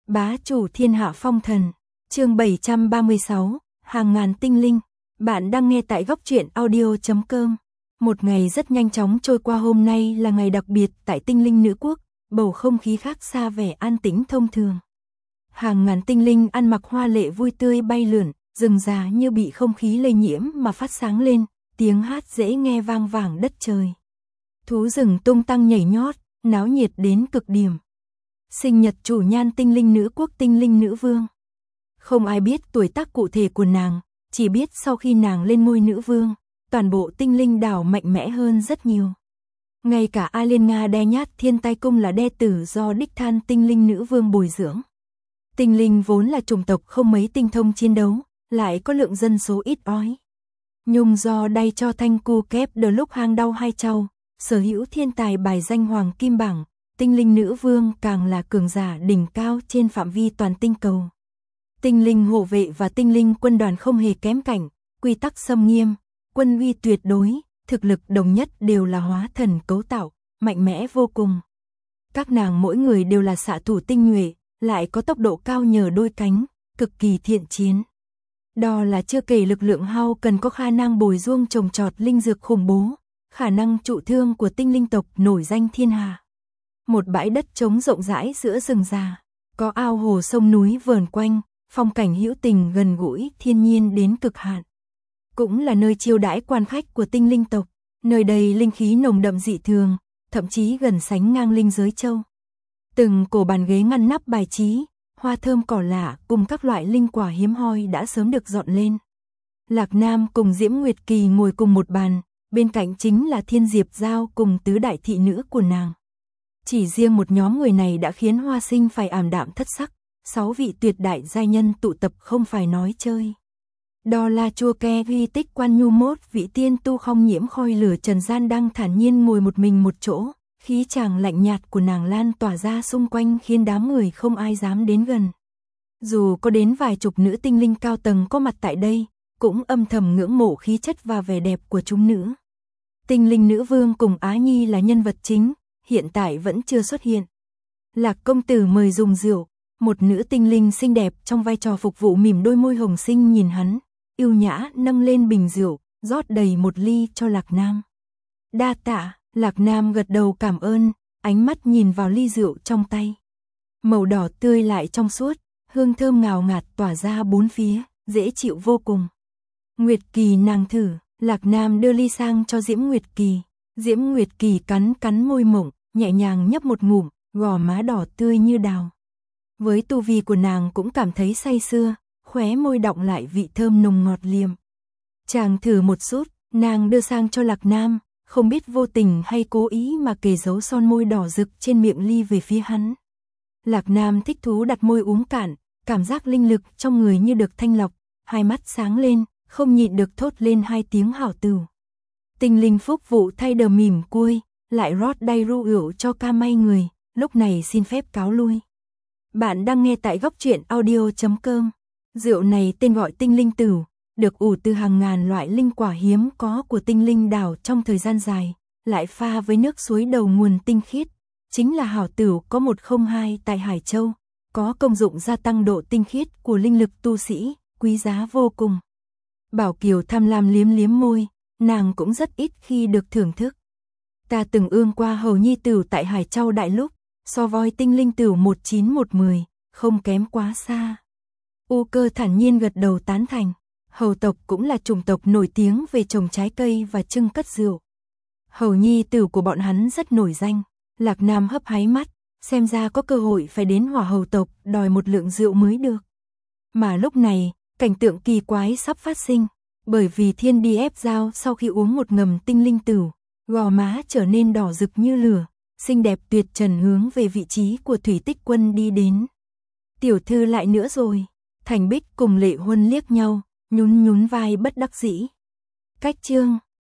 Bá chủ thiên hạ phong thần, chương 736, hàng ngàn tinh linh. Bạn đang nghe tại góc truyện audio.com. Một ngày rất nhanh chóng trôi qua, hôm nay là ngày đặc biệt tại tinh linh nữ quốc, bầu không khí khác xa vẻ an tĩnh thông thường. Hàng ngàn tinh linh ăn mặc hoa lệ vui tươi bay lượn, rừng già như bị không khí lây nhiễm mà phát sáng lên, tiếng hát dễ nghe vang vẳng đất trời. Thú rừng tung tăng nhảy nhót, náo nhiệt đến cực điểm. Sinh nhật chủ nhan tinh linh nữ quốc tinh linh nữ vương. Không ai biết tuổi tác cụ thể của nàng, chỉ biết sau khi nàng lên ngôi nữ vương, toàn bộ tinh linh đảo mạnh mẽ hơn rất nhiều. Ngay cả Alena đe nhát thiên tai cung là đe tử do đích thân tinh linh nữ vương bồi dưỡng. Tinh linh vốn là chủng tộc không mấy tinh thông chiến đấu, lại có lượng dân số ít ỏi. Nhung do đay cho thanh cu kép đờ lúc hang đau hai trâu, sở hữu thiên tài bài danh hoàng kim bảng. Tinh linh nữ vương càng là cường giả đỉnh cao trên phạm vi toàn tinh cầu. Tinh linh hộ vệ và tinh linh quân đoàn không hề kém cạnh, quy tắc xâm nghiêm, quân uy tuyệt đối, thực lực đồng nhất đều là hóa thần cấu tạo, mạnh mẽ vô cùng. Các nàng mỗi người đều là xạ thủ tinh nhuệ, lại có tốc độ cao nhờ đôi cánh, cực kỳ thiện chiến. Đó là chưa kể lực lượng hao cần có khả năng bồi dưỡng trồng trọt linh dược khủng bố, khả năng trụ thương của tinh linh tộc nổi danh thiên hạ. Một bãi đất trống rộng rãi giữa rừng già, có ao hồ sông núi vờn quanh, phong cảnh hữu tình gần gũi thiên nhiên đến cực hạn. Cũng là nơi chiêu đãi quan khách của tinh linh tộc, nơi đây linh khí nồng đậm dị thường, thậm chí gần sánh ngang linh giới châu. Từng cổ bàn ghế ngăn nắp bài trí, hoa thơm cỏ lạ cùng các loại linh quả hiếm hoi đã sớm được dọn lên. Lạc Nam cùng Diễm Nguyệt Kỳ ngồi cùng một bàn, bên cạnh chính là Thiên Diệp Giao cùng tứ đại thị nữ của nàng. Chỉ riêng một nhóm người này đã khiến Hoa Sinh phải ảm đạm thất sắc, 6 vị tuyệt đại giai nhân tụ tập không phải nói chơi. Đó là chùa Ke Ghi Tích Quan Nhu Mốt, vị tiên tu không nhiễm khói lửa trần gian đang thản nhiên ngồi một mình một chỗ, khí chàng lạnh nhạt của nàng lan tỏa ra xung quanh khiến đám người không ai dám đến gần. Dù có đến vài chục nữ tinh linh cao tầng có mặt tại đây, cũng âm thầm ngưỡng mộ khí chất và vẻ đẹp của chúng nữ. Tinh linh nữ vương cùng Á Nhi là nhân vật chính, hiện tại vẫn chưa xuất hiện. Lạc công tử mời dùng rượu, một nữ tinh linh xinh đẹp trong vai trò phục vụ mỉm đôi môi hồng xinh nhìn hắn, yêu nhã nâng lên bình rượu, rót đầy một ly cho Lạc Nam. Đa tạ, Lạc Nam gật đầu cảm ơn, ánh mắt nhìn vào ly rượu trong tay. Màu đỏ tươi lại trong suốt, hương thơm ngào ngạt tỏa ra bốn phía, dễ chịu vô cùng. Nguyệt Kỳ nàng thử, Lạc Nam đưa ly sang cho Diễm Nguyệt Kỳ. Diễm Nguyệt Kỳ cắn cắn môi mộng, nhẹ nhàng nhấp một ngụm, gò má đỏ tươi như đào. Với tu vi của nàng cũng cảm thấy say sưa, khóe môi đọng lại vị thơm nồng ngọt liềm. Chàng thử một chút, nàng đưa sang cho Lạc Nam, không biết vô tình hay cố ý mà kề dấu son môi đỏ rực trên miệng ly về phía hắn. Lạc Nam thích thú đặt môi uống cạn, cảm giác linh lực trong người như được thanh lọc, hai mắt sáng lên, không nhịn được thốt lên hai tiếng hảo tửu. Tinh linh phúc vụ thay đờ mỉm cui, lại rót đầy rượu cho ca may người, lúc này xin phép cáo lui. Bạn đang nghe tại góc truyện audio.com. Rượu này tên gọi tinh linh tửu, được ủ từ hàng ngàn loại linh quả hiếm có của tinh linh đảo trong thời gian dài, lại pha với nước suối đầu nguồn tinh khiết, chính là hảo tửu có 102 tại Hải Châu, có công dụng gia tăng độ tinh khiết của linh lực tu sĩ, quý giá vô cùng. Bảo Kiều tham lam liếm liếm môi, nàng cũng rất ít khi được thưởng thức. Ta từng ương qua hầu nhi tửu tại Hải Châu đại lúc, so voi tinh linh tửu 19110, không kém quá xa. U Cơ thản nhiên gật đầu tán thành. Hầu tộc cũng là chủng tộc nổi tiếng về trồng trái cây và trưng cất rượu. Hầu nhi tửu của bọn hắn rất nổi danh. Lạc Nam hấp háy mắt, xem ra có cơ hội phải đến Hỏa Hầu tộc đòi một lượng rượu mới được. Mà lúc này, cảnh tượng kỳ quái sắp phát sinh, bởi vì Thiên đi ép Giao sau khi uống một ngầm tinh linh tửu, gò má trở nên đỏ rực như lửa, xinh đẹp tuyệt trần hướng về vị trí của Thủy Tích Quân đi đến. Tiểu thư lại nữa rồi. Thành Bích cùng Lệ Huân liếc nhau, nhún nhún vai bất đắc dĩ. Cách chương